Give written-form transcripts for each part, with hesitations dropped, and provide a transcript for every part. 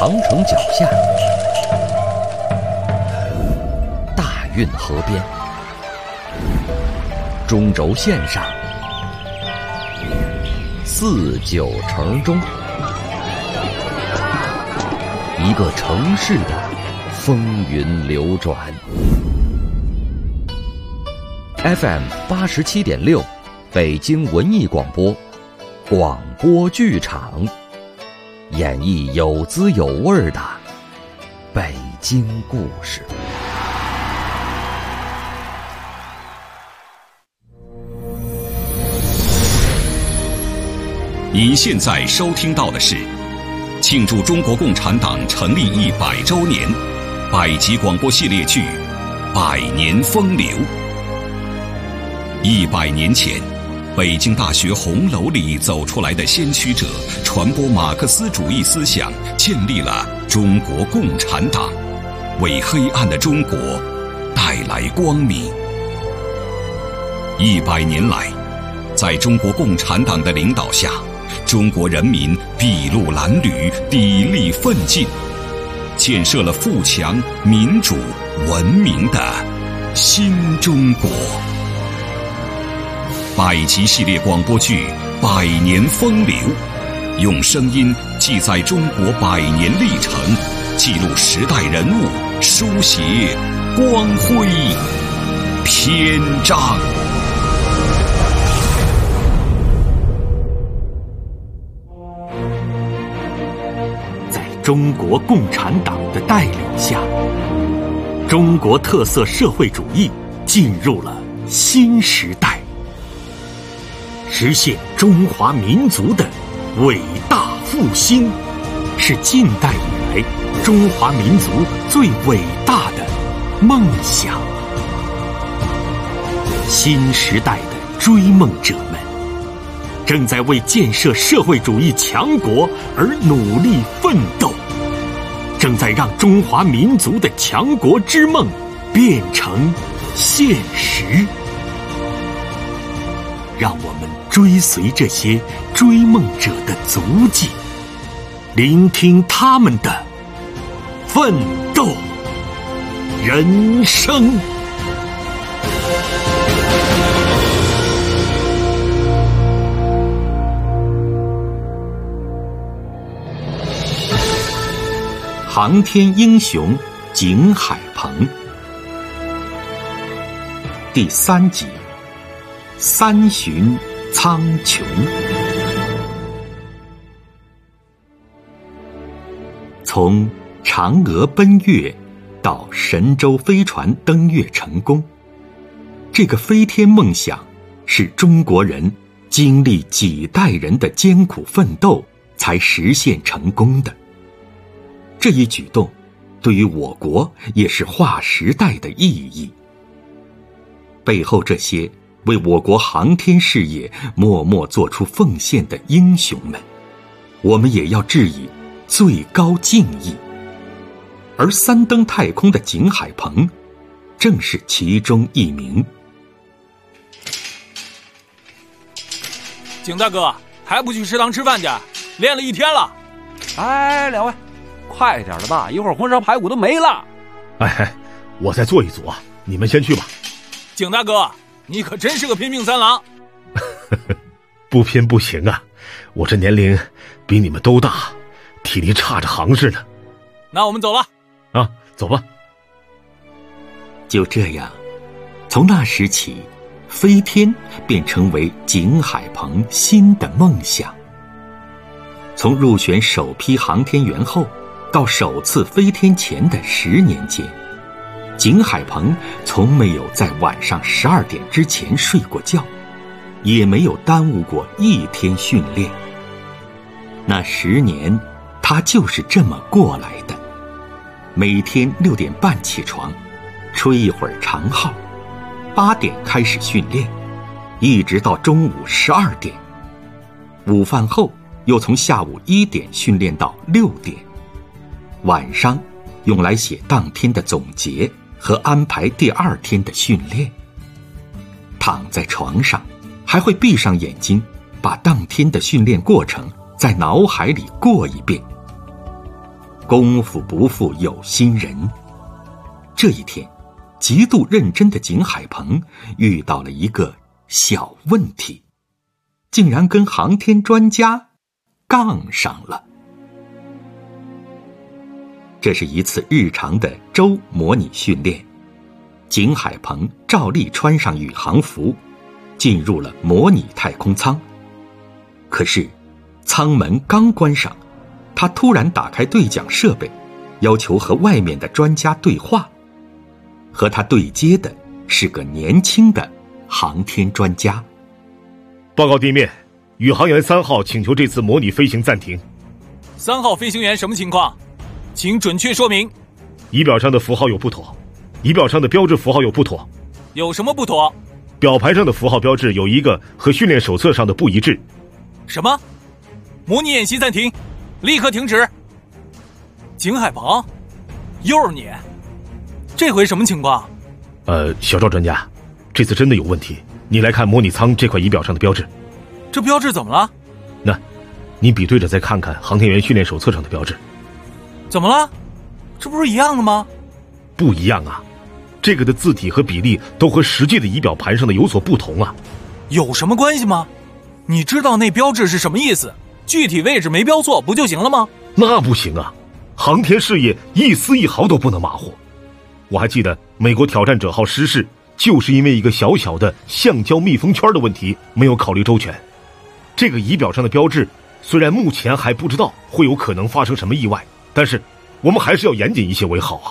长城脚下，大运河边，中轴线上，四九城中，一个城市的风云流转。FM 87.6，北京文艺广播，广播剧场，演绎有滋有味的北京故事。 您现在收听到的是庆祝中国共产党成立100周年百集广播系列剧《百年风流》。100年前，北京大学红楼里走出来的先驱者，传播马克思主义思想，建立了中国共产党，为黑暗的中国带来光明。100年来，在中国共产党的领导下，中国人民筚路蓝缕，砥砺奋进，建设了富强、民主、文明的新中国。百集系列广播剧《百年风流》，用声音记载中国100年历程，记录时代人物，书写光辉篇章。 在中国共产党的带领下，中国特色社会主义进入了新时代，实现中华民族的伟大复兴，是近代以来中华民族最伟大的梦想。新时代的追梦者们正在为建设社会主义强国而努力奋斗，正在让中华民族的强国之梦变成现实。让我们追随这些追梦者的足迹，聆听他们的奋斗人生。航天英雄景海鹏，第3集，三巡苍穹。从嫦娥奔月到神舟飞船登月成功，这个飞天梦想是中国人经历几代人的艰苦奋斗才实现成功的。这一举动对于我国也是划时代的意义。背后这些为我国航天事业默默做出奉献的英雄们，我们也要致以最高敬意。而3登太空的景海鹏正是其中一名。 景大哥，还不去食堂吃饭去？练了1天了。 哎，两位快点的吧，一会儿红烧排骨都没了。 哎，我再做一组啊，你们先去吧。 景大哥，你可真是个拼命三郎。 不拼不行啊，我这年龄比你们都大，体力差着行市呢。 那我们走了。 啊，走吧。 就这样，从那时起，飞天便成为景海鹏新的梦想。从入选首批航天员后到首次飞天前的10年间，景海鹏从没有在晚上12点之前睡过觉，也没有耽误过1天训练。那10年，他就是这么过来的。每天6点半起床，吹一会儿长号，8点开始训练，一直到中午12点。午饭后又从下午1点训练到6点。晚上用来写当天的总结和安排第2天的训练。躺在床上，还会闭上眼睛，把当天的训练过程在脑海里过一遍。 功夫不负有心人。这一天，极度认真的景海鹏遇到了一个小问题，竟然跟航天专家杠上了。这是一次日常的周模拟训练，景海鹏照例穿上宇航服，进入了模拟太空舱。可是舱门刚关上，他突然打开对讲设备，要求和外面的专家对话。和他对接的是个年轻的航天专家。 报告地面，宇航员3号请求这次模拟飞行暂停。 3号飞行员什么情况？请准确说明。 仪表上的符号有不妥，仪表上的标志符号有不妥。 有什么不妥？ 表盘上的符号标志有一个和训练手册上的不一致。 什么？模拟演习暂停，立刻停止。景海鹏，又是你，这回什么情况？ 小赵专家，这次真的有问题。你来看模拟舱这块仪表上的标志。 这标志怎么了？ 那，你比对着再看看航天员训练手册上的标志。 怎么了？这不是一样的吗？ 不一样啊，这个的字体和比例都和实际的仪表盘上的有所不同啊。 有什么关系吗？你知道那标志是什么意思？具体位置没标错不就行了吗？ 那不行啊，航天事业一丝一毫都不能马虎。我还记得美国挑战者号失事，就是因为一个小小的橡胶密封圈的问题没有考虑周全。这个仪表上的标志虽然目前还不知道会有可能发生什么意外，但是我们还是要严谨一些为好啊。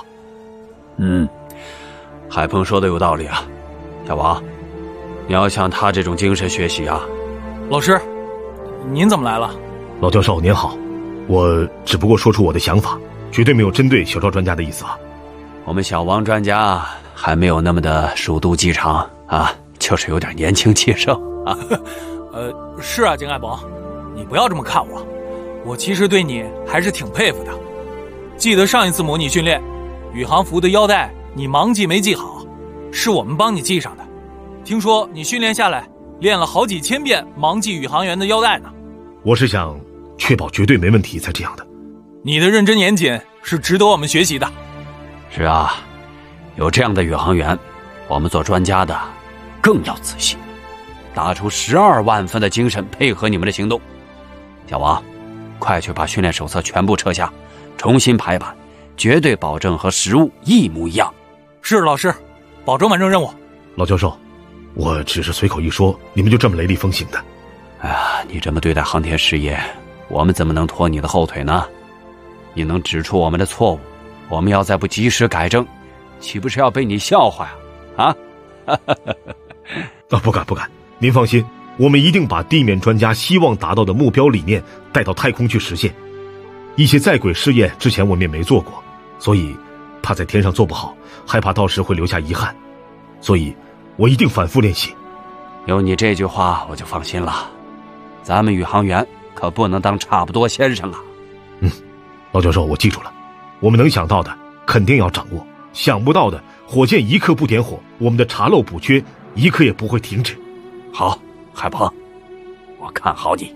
海鹏说的有道理啊，小王，你要向他这种精神学习啊。 老师，您怎么来了？ 老教授您好，我只不过说出我的想法，绝对没有针对小赵专家的意思啊。 我们小王专家还没有那么的熟读机长啊，就是有点年轻气盛啊。 是啊，景海鹏，你不要这么看我，我其实对你还是挺佩服的。记得上一次模拟训练，宇航服的腰带你盲系没系好，是我们帮你系上的。听说你训练下来练了好几千遍盲系宇航员的腰带呢。 我是想确保绝对没问题才这样的。 你的认真严谨是值得我们学习的。 是啊，有这样的宇航员，我们做专家的更要仔细，打出12万分的精神配合你们的行动。小王，快去把训练手册全部撤下，重新排版，绝对保证和实物一模一样。 是老师，保证完成任务。 老教授，我只是随口一说，你们就这么雷厉风行的？ 哎呀，你这么对待航天事业，我们怎么能拖你的后腿呢？你能指出我们的错误，我们要再不及时改正，岂不是要被你笑话呀？ 不敢，您放心，我们一定把地面专家希望达到的目标理念带到太空去实现。一些在轨试验之前我们也没做过，所以怕在天上做不好，害怕到时会留下遗憾，所以我一定反复练习。 有你这句话我就放心了，咱们宇航员可不能当差不多先生啊。 老教授，我记住了，我们能想到的肯定要掌握，想不到的火箭一刻不点火，我们的查漏补缺一刻也不会停止。 好，海鹏，我看好你。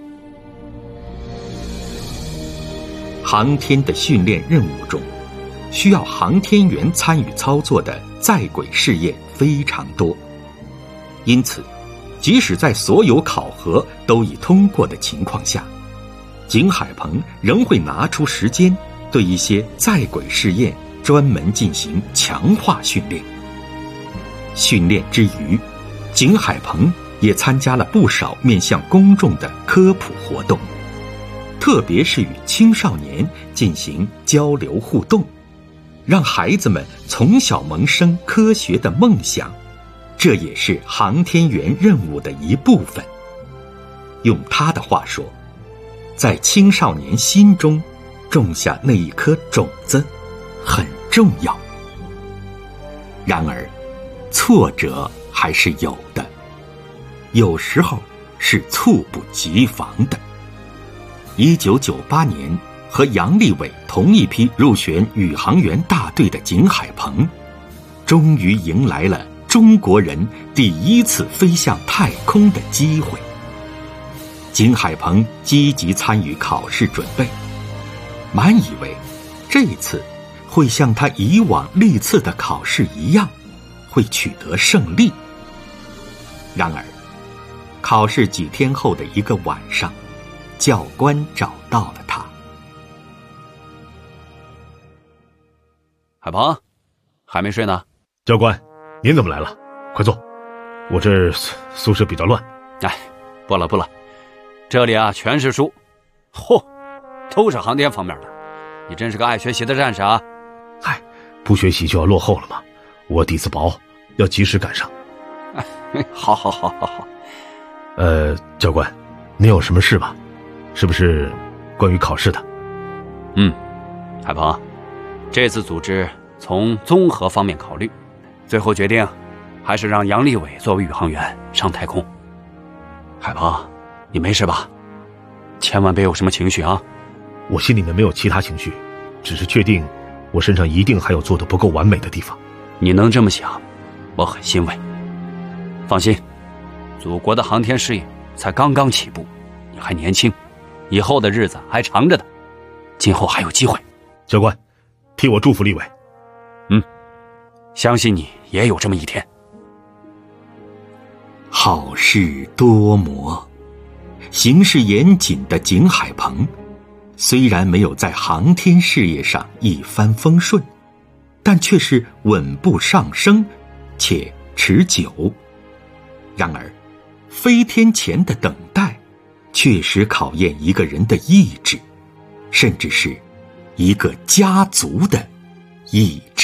航天的训练任务中，需要航天员参与操作的在轨试验非常多，因此即使在所有考核都已通过的情况下，景海鹏仍会拿出时间对一些在轨试验专门进行强化训练。训练之余，景海鹏也参加了不少面向公众的科普活动，特别是与青少年进行交流互动，让孩子们从小萌生科学的梦想，这也是航天员任务的一部分。用他的话说，在青少年心中种下那一颗种子很重要。然而，挫折还是有的，有时候是猝不及防的。1998年和杨利伟同一批入选宇航员大队的景海鹏，终于迎来了中国人第一次飞向太空的机会。景海鹏积极参与考试准备，满以为这一次会像他以往历次的考试一样，会取得胜利。然而，考试几天后的一个晚上，教官找到了他。 海鹏，还没睡呢？ 教官，您怎么来了？快坐，我这宿舍比较乱。 哎，不了，这里啊全是书，嚯，都是航天方面的。你真是个爱学习的战士啊！ 嗨，不学习就要落后了吗？我底子薄，要及时赶上。 好。 教官，您有什么事吧？是不是关于考试的？ 海鹏，这次组织从综合方面考虑，最后决定还是让杨利伟作为宇航员上太空。海鹏，你没事吧？千万别有什么情绪啊！ 我心里面没有其他情绪，只是确定我身上一定还有做得不够完美的地方。 你能这么想，我很欣慰。放心，祖国的航天事业才刚刚起步，你还年轻，以后的日子还长着呢，今后还有机会。 教官，替我祝福立伟。 相信你也有这么一天。 好事多磨，行事严谨的景海鹏，虽然没有在航天事业上一帆风顺，但却是稳步上升，且持久。然而，飞天前的等待，确实考验一个人的意志，甚至是一个家族的意志。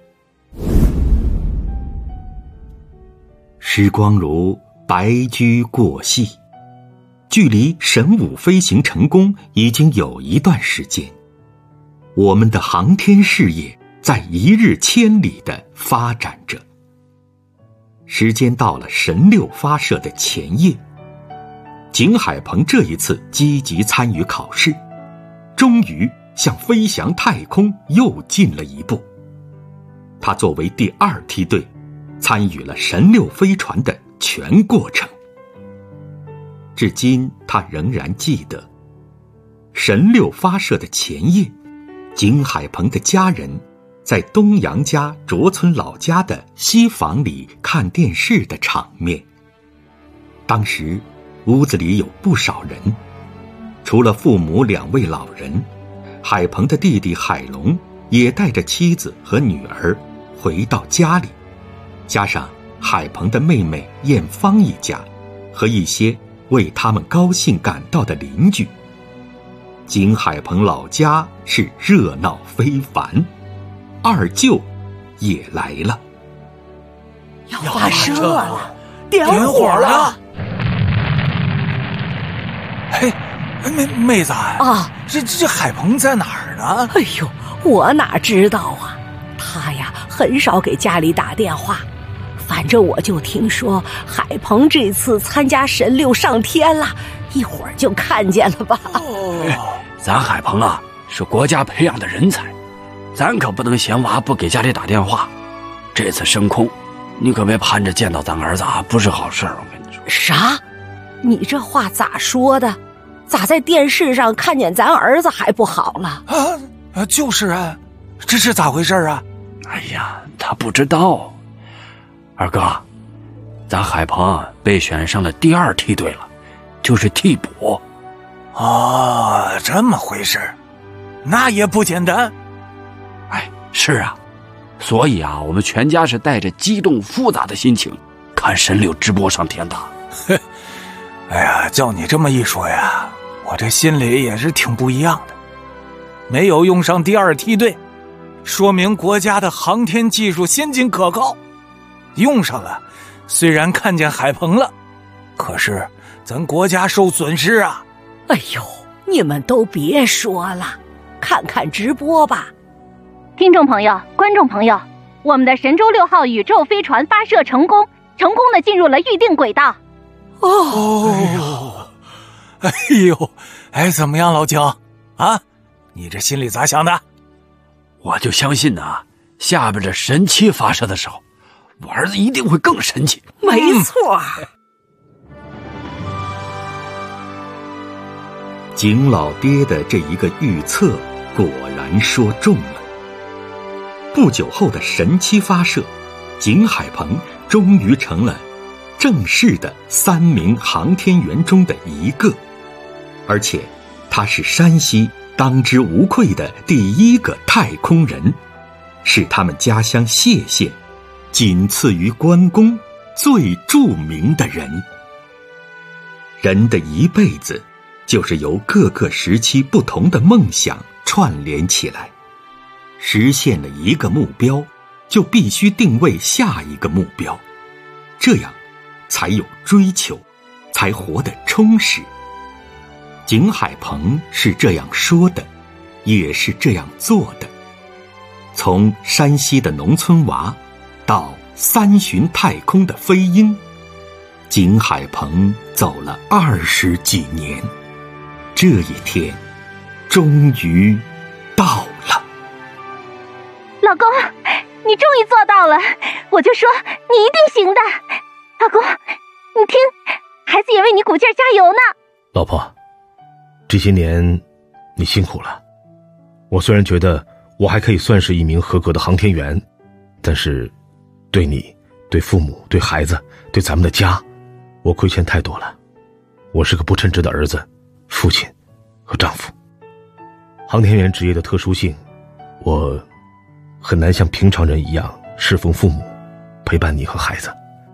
时光如白驹过隙，距离神武飞行成功已经有一段时间，我们的航天事业在一日千里地发展着。时间到了神6发射的前夜，景海鹏这一次积极参与考试，终于向飞翔太空又进了一步。他作为第2梯队，参与了神6飞船的全过程。至今他仍然记得，神6发射的前夜，景海鹏的家人在东阳家卓村老家的西房里看电视的场面。当时屋子里有不少人，除了父母2位老人，海鹏的弟弟海龙也带着妻子和女儿回到家里，加上海鹏的妹妹艳芳一家和一些为他们高兴赶到的邻居。景海鹏老家是热闹非凡，二舅也来了。 要发射了，点火了！ 嘿，妹子啊，这海鹏在哪儿呢？ 哎呦，我哪知道啊，他呀很少给家里打电话。反正我就听说海鹏这次参加神6上天了，一会儿就看见了吧。 咱海鹏啊是国家培养的人才，咱可不能嫌娃不给家里打电话。这次升空，你可别盼着见到咱儿子啊，不是好事，我跟你说。 啥？你这话咋说的？咋在电视上看见咱儿子还不好了？ 就是啊，这是咋回事啊？ 哎呀，他不知道。二哥，咱海鹏被选上了第2梯队了，就是替补。 哦，这么回事，那也不简单。 哎，是啊，所以啊，我们全家是带着激动复杂的心情看神6直播上天的。 哎呀，叫你这么一说呀，我这心里也是挺不一样的。没有用上第2梯队，说明国家的航天技术先进可靠。用上了，虽然看见海鹏了，可是咱国家受损失啊。 哎呦，你们都别说了，看看直播吧。 听众朋友、观众朋友，我们的神舟6号宇宙飞船发射成功地进入了预定轨道。 哎，怎么样，老景啊？你这心里咋想的？ 我就相信啊，下边这神7发射的时候，我儿子一定会更神奇。 没错。 景老爹的这一个预测果然说中了。不久后的神七发射，景海鹏终于成了正式的3名航天员中的一个，而且他是山西当之无愧的第一个太空人，是他们家乡谢县仅次于关公最著名的人。人的一辈子就是由各个时期不同的梦想串联起来，实现了一个目标，就必须定位下一个目标，这样才有追求，才活得充实。景海鹏是这样说的，也是这样做的。从山西的农村娃到3巡太空的飞鹰，景海鹏走了20几年，这一天终于到了。 老公，你终于做到了，我就说你一定行的。老公，你听，孩子也为你鼓劲加油呢。 老婆，这些年你辛苦了。我虽然觉得我还可以算是一名合格的航天员，但是对你、对父母、对孩子、对咱们的家，我亏欠太多了。我是个不称职的儿子、父亲和丈夫。航天员职业的特殊性，我很难像平常人一样侍奉父母，陪伴你和孩子。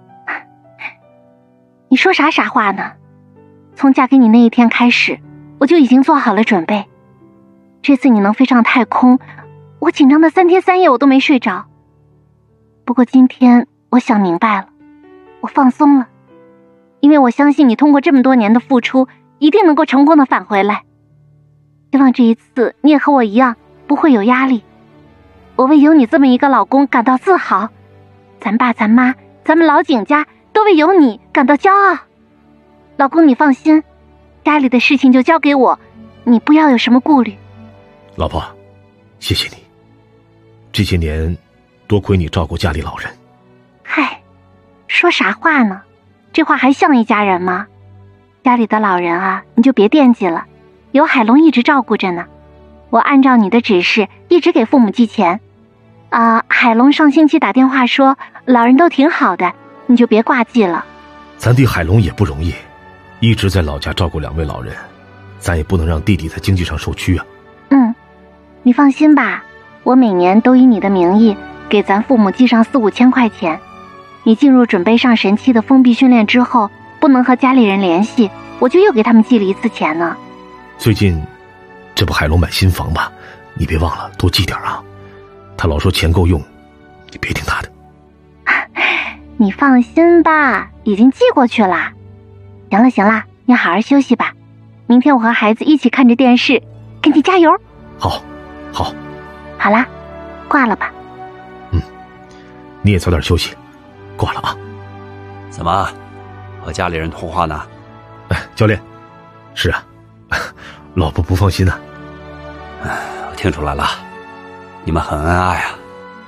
你说啥傻话呢？从嫁给你那一天开始，我就已经做好了准备。这次你能飞上太空，我紧张的3天3夜我都没睡着。不过今天我想明白了，我放松了，因为我相信你通过这么多年的付出，一定能够成功的返回来。希望这一次你也和我一样，不会有压力。我为有你这么一个老公感到自豪，咱爸咱妈咱们老景家都为有你感到骄傲。老公你放心，家里的事情就交给我，你不要有什么顾虑。 老婆，谢谢你，这些年多亏你照顾家里老人。 嗨，说啥话呢？这话还像一家人吗？家里的老人啊，你就别惦记了，有海龙一直照顾着呢。我按照你的指示一直给父母寄钱。海龙上星期打电话说老人都挺好的，你就别挂记了。 咱弟海龙也不容易，一直在老家照顾2位老人，咱也不能让弟弟在经济上受屈啊。 你放心吧，我每年都以你的名义给咱父母寄上4、5千块钱。你进入准备上神七的封闭训练之后，不能和家里人联系，我就又给他们寄了1次钱呢。 最近这不海龙买新房吧，你别忘了多寄点啊。他老说钱够用，你别听他的。 你放心吧，已经寄过去了。行了，你好好休息吧，明天我和孩子一起看着电视给你加油。好啦，挂了吧。 你也早点休息，挂了啊。 怎么和家里人通话呢？ 教练，是啊，老婆不放心啊。 我听出来了，你们很恩爱啊。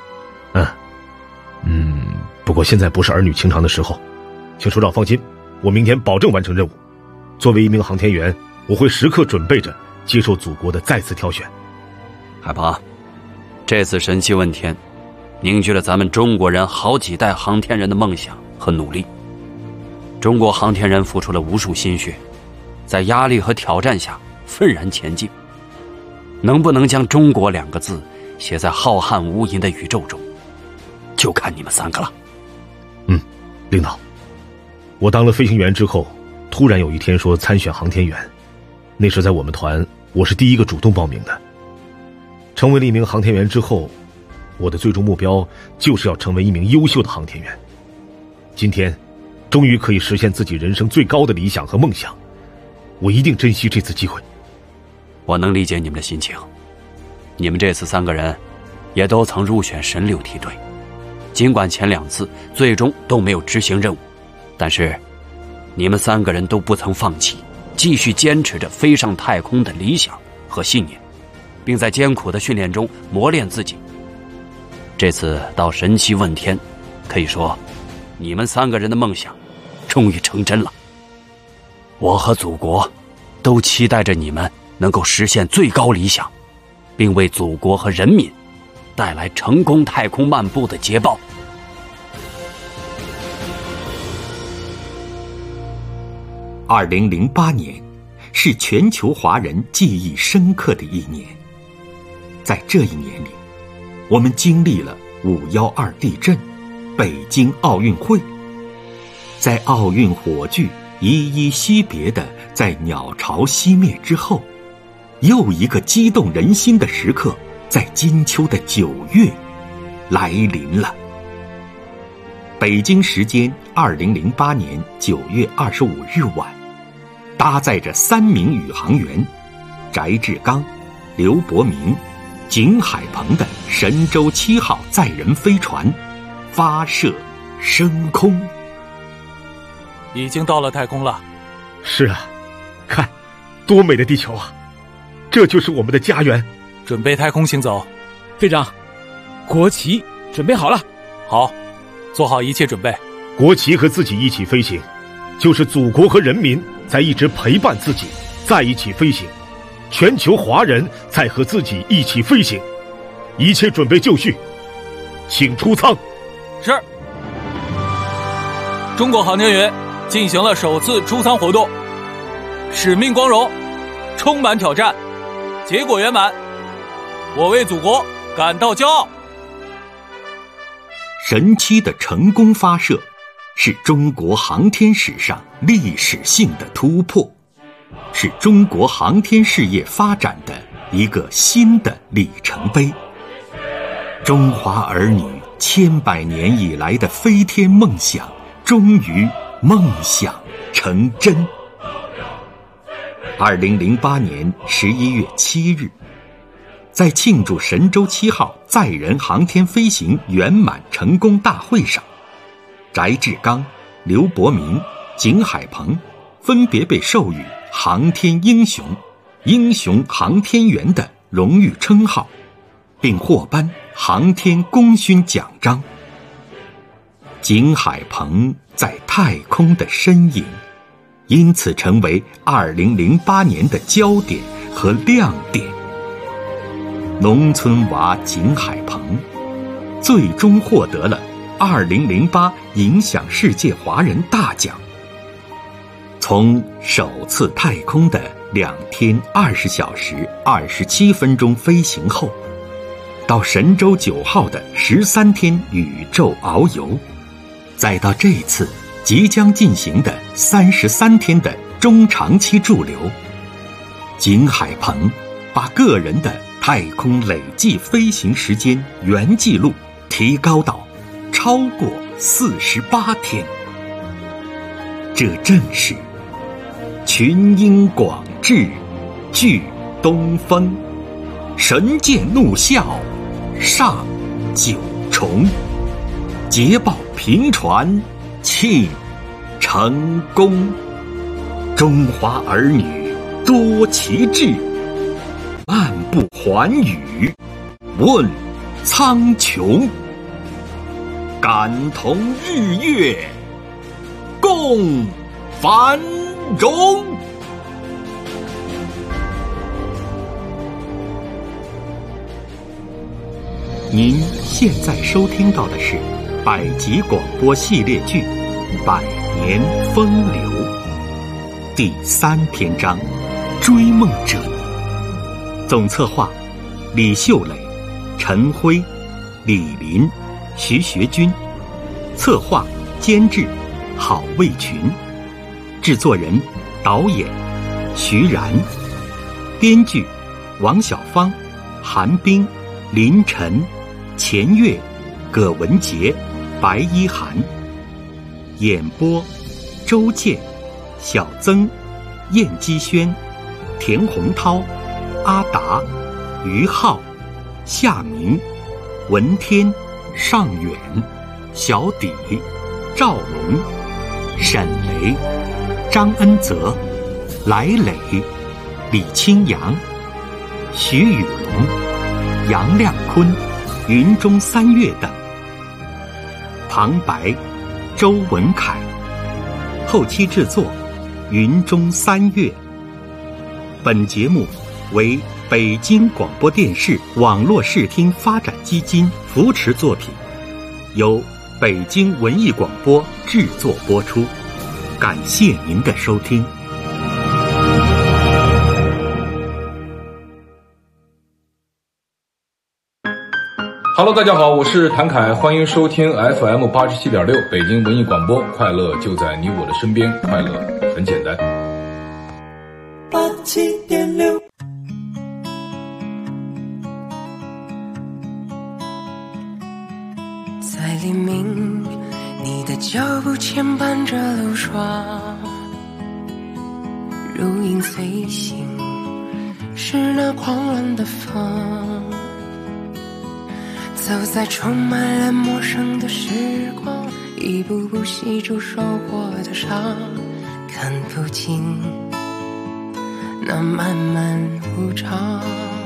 不过现在不是儿女情长的时候，请首长放心，我明天保证完成任务。作为一名航天员，我会时刻准备着接受祖国的再次挑选。 海鹏，这次神七问天凝聚了咱们中国人好几代航天人的梦想和努力。中国航天人付出了无数心血，在压力和挑战下愤然前进。能不能将中国2个字写在浩瀚无垠的宇宙中，就看你们3个了。 领导，我当了飞行员之后，突然有一天说参选航天员。那时在我们团，我是第一个主动报名的。成为了一名航天员之后，我的最终目标就是要成为一名优秀的航天员。今天终于可以实现自己人生最高的理想和梦想，我一定珍惜这次机会。 我能理解你们的心情，你们这次3个人也都曾入选神6梯队，尽管前2次最终都没有执行任务，但是你们3个人都不曾放弃，继续坚持着飞上太空的理想和信念，并在艰苦的训练中磨练自己。这次到神七问天，可以说你们3个人的梦想终于成真了。我和祖国都期待着你们能够实现最高理想， 并为祖国和人民带来成功太空漫步的捷报。 2008年是全球华人记忆深刻的一年。在这一年里，我们经历了5.12地震、北京奥运会，在奥运火炬依依惜别的在鸟巢熄灭之后，又一个激动人心的时刻在金秋的9月来临了。北京时间2008年9月25日晚，搭载着3名宇航员翟志刚、刘伯明、景海鹏的神舟7号载人飞船发射升空。 已经到了太空了。 是啊，看，多美的地球啊！这就是我们的家园。 准备太空行走。 队长，国旗准备好了。 好，做好一切准备。 国旗和自己一起飞行，就是祖国和人民在一直陪伴自己，在一起飞行。全球华人在和自己一起飞行，一切准备就绪，请出舱。 是。中国航天员进行了首次出舱活动，使命光荣，充满挑战，结果圆满，我为祖国感到骄傲。 神7的成功发射是中国航天史上历史性的突破，是中国航天事业发展的一个新的里程碑。中华儿女千百年以来的飞天梦想终于梦想成真。2008年11月7日，在庆祝神舟7号载人航天飞行圆满成功大会上，翟志刚、刘伯明、景海鹏分别被授予航天英雄、英雄航天员的荣誉称号，并获颁航天功勋奖章。景海鹏在太空的身影，因此成为2008年的焦点和亮点。农村娃景海鹏最终获得了2008影响世界华人大奖。从首次太空的2天20小时27分钟飞行后，到神舟9号的13天宇宙遨游，再到这次即将进行的33天的中长期驻留，景海鹏把个人的太空累计飞行时间原纪录提高到超过48天。这正是群英广志聚东风，神箭怒啸上九重，捷报频传庆成功。中华儿女多奇志，漫步寰宇问苍穹，感同日月共繁荣。您现在收听到的是百集广播系列剧《百年风流》第3篇章《追梦者》，总策划李秀磊、陈辉、李林、徐学军，策划监制郝卫群，制作人导演徐然，编剧王小芳、韩冰、林晨、钱月、葛文杰、白一涵，演播周健、小曾、燕基轩、田洪涛、阿达、于浩、夏明、文天、尚远、小底、赵龙、沈雷、张恩泽、来磊、李清扬、徐宇龙、杨亮坤、云中三月等。旁白周文凯，后期制作云中三月。本节目为北京广播电视网络视听发展基金扶持作品，由北京文艺广播制作播出。感谢您的收听。 Hello， 大家好，我是谭凯，欢迎收听 FM 87.6北京文艺广播，快乐就在你我的身边，快乐很简单。 87.6。在黎明，你的脚步牵绊着路霜，如影随形，是那狂乱的风。走在充满了陌生的时光，一步步细数受过的伤，看不尽那漫漫无常。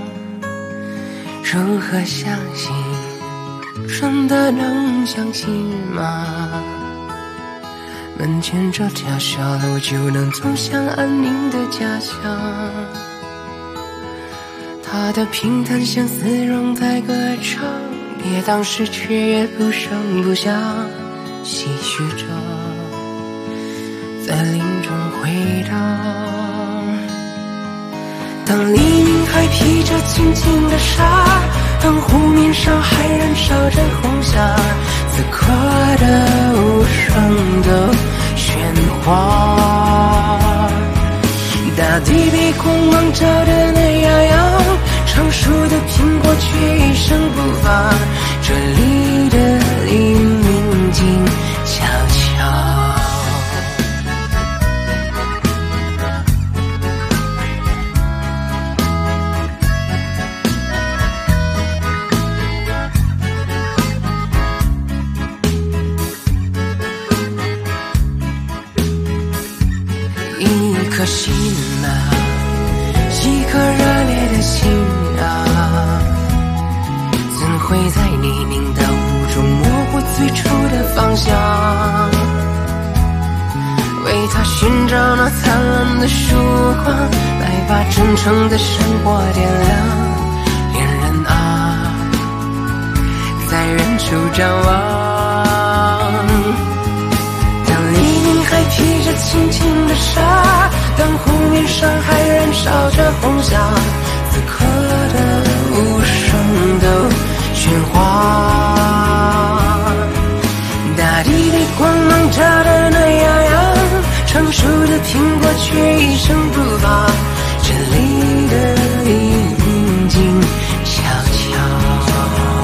如何相信？真的能相信吗？门前这条小路就能走向安宁的家乡，它的平坦像丝绒在歌唱，跌宕时却也不声不响，唏嘘着在林中回荡。当黎明还披着轻轻的纱，当湖面上还燃烧着红霞，此刻的无声的喧哗，大地被光芒照得暖洋洋，成熟的苹果却一声不发，这里的黎明静悄悄。一颗心啊，一颗热烈的心啊，怎会在泥泞的雾中模糊最初的方向？为他寻找那灿烂的曙光，来把真诚的生活点亮。恋人啊，在远处张望，当黎明还披着轻轻的纱，当湖面上还燃烧着红霞，此刻的无声的喧哗，大地被光芒照得暖洋洋，成熟的苹果却一声不发，这里的黎明静悄悄，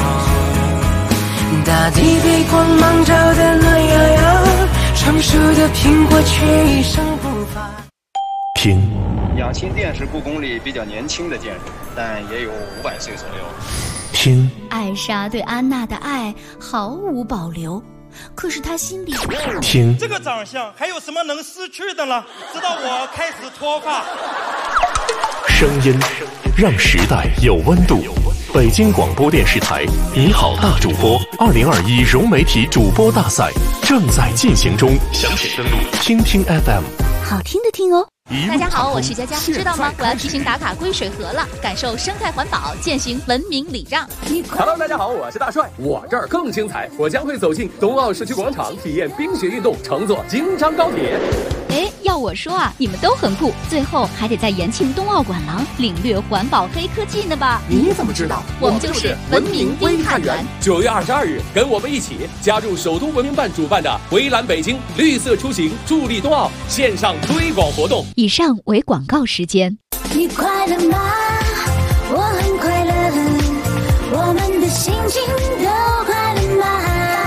大地被光芒照得暖洋洋，成熟的苹果却一声不发。 听， 养心殿是故宫里比较年轻的建筑，但也有500岁左右。 听， 艾莎对安娜的爱毫无保留，可是她心里听， 这个长相还有什么能失去的呢？直到我开始脱发。 声音让时代有温度。北京广播电视台你好大主播2021融媒体主播大赛正在进行中，详情登录听听 FM。 好听的听哦。大家好，我是佳佳，知道吗？我要提醒打卡归水河了，感受生态环保，践行文明礼让。 Hello， 大家好，我是大帅，我这儿更精彩，我将会走进冬奥社区广场，体验冰雪运动，乘坐京张高铁。 哎，要我说啊，你们都很酷，最后还得在延庆冬奥馆廊领略环保黑科技呢吧？ 你怎么知道？ 我们就是文明微探员。 9月22日，跟我们一起加入首都文明办主办的围栏北京绿色出行助力冬奥线上推广活动。 以上为广告时间。 你快乐吗？我很快乐，我们的心情都快乐吗？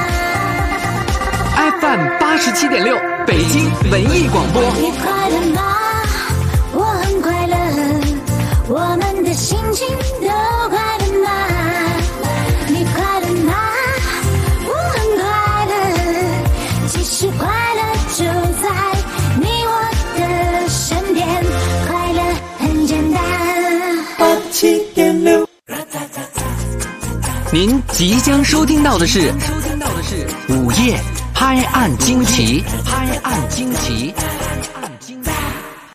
FM 87.6北京文艺广播。 你快乐吗？我很快乐，我们的心情都快乐吗？你快乐吗？我很快乐，其实快乐就在你我的身边，快乐很简单。87.6。 您即将收听到的是午夜拍案惊奇，拍案惊奇。